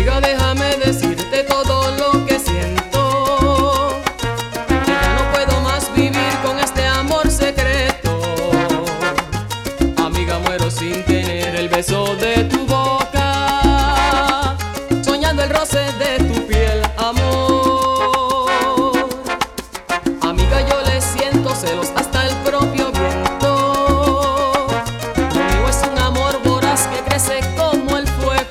Amiga, déjame decirte todo lo que siento, que ya no puedo más vivir con este amor secreto. Amiga, muero sin tener el beso de tu boca, soñando el roce de tu piel, amor. Amiga, yo le siento celos hasta el propio viento. Lo mío es un amor voraz que crece como el fuego.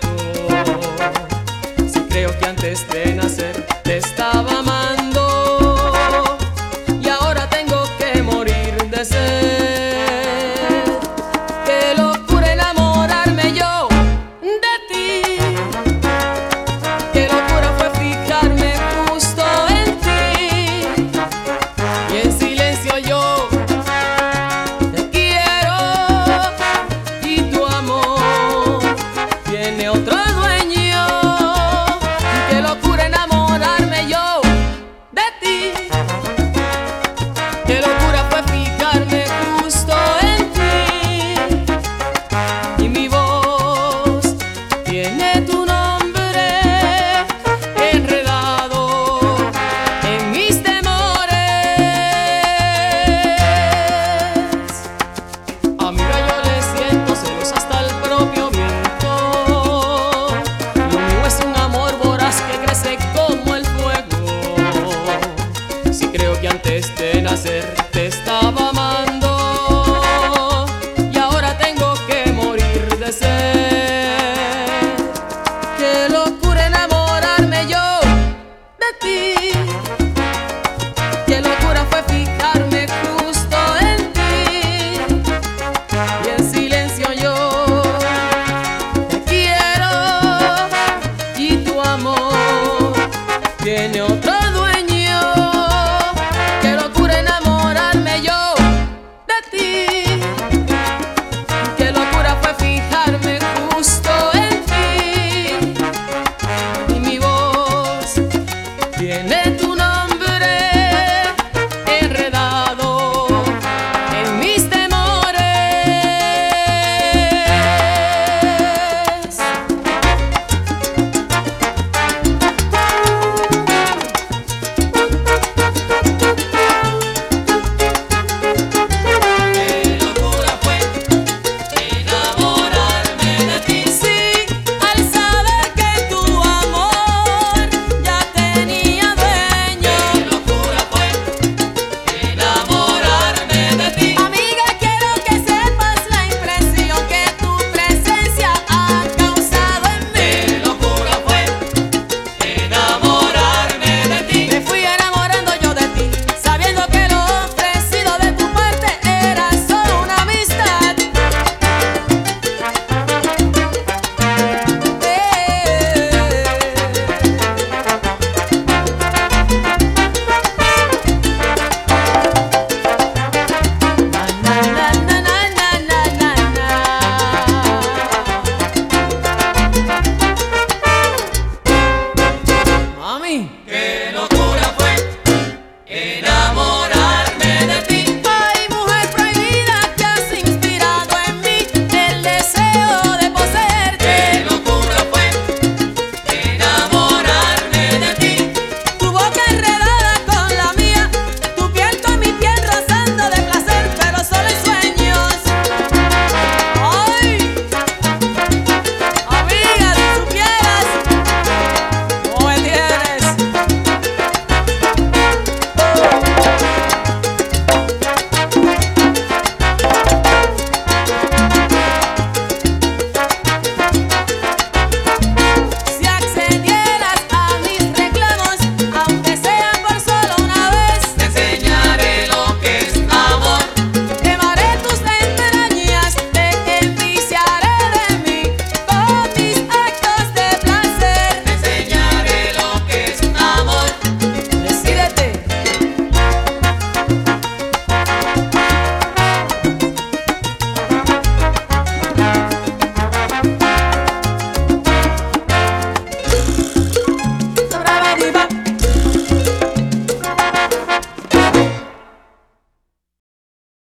Si creo que antes de nacer te estaba amando y ahora tengo que morir de sed. Qué locura enamorarme yo de ti. Qué locura fue fijarme justo en ti. Y en silencio yo te quiero y tu amor tiene otro dueño. Qué locura enamorarme yo de ti. Qué locura fue fijarme justo en ti. Y mi voz tiene tu nombre enredado en mis temores. Amiga, yo le siento celos hasta el propio viento. Lo mío es un amor voraz que crece como el fuego. Si creo que antes de nacer te estaba amando y ahora tengo que morir de sed. Qué locura enamorarme yo de ti. Qué locura fue fijarme justo en ti. Y en silencio yo te quiero y tu amor tiene otro